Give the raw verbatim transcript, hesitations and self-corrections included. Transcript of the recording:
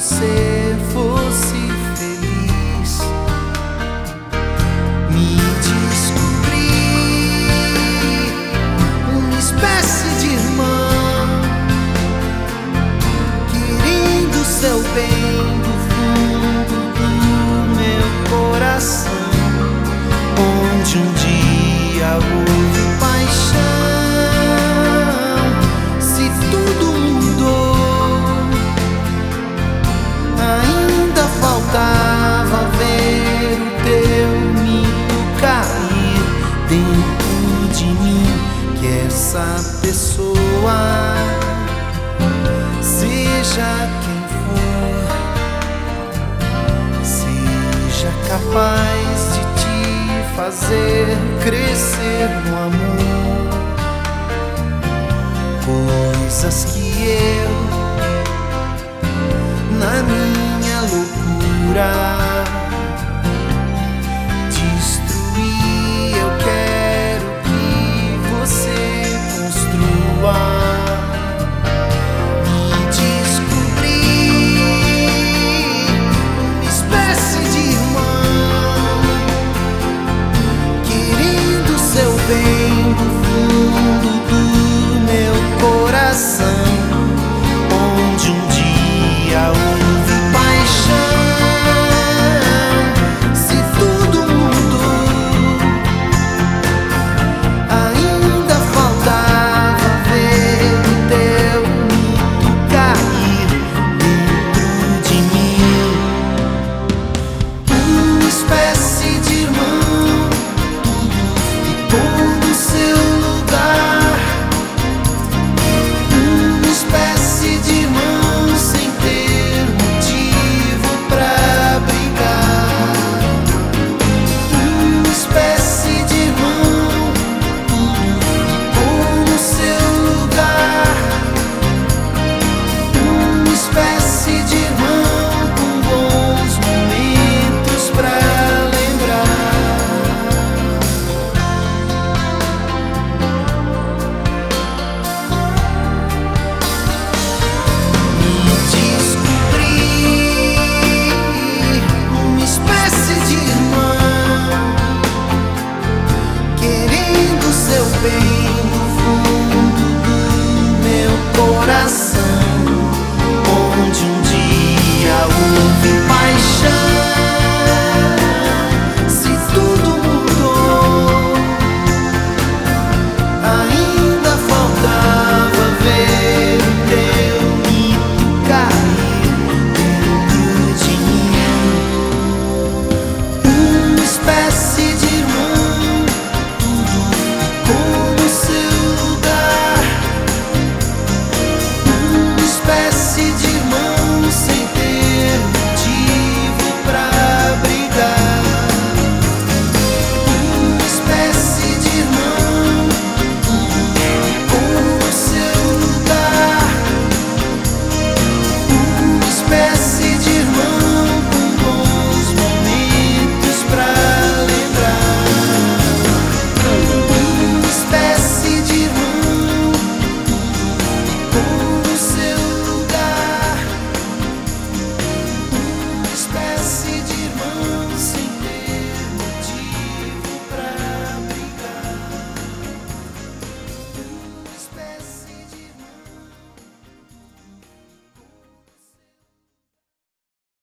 você fosse feliz. Me descobri uma espécie de irmão, querendo seu bem do fundo do meu coração, onde um dia houve paixão. Se tudo mudou, ainda faltava ver o teu mito cair dentro de mim. Que essa pessoa, seja quem for, seja capaz de te fazer crescer no amor, coisas que eu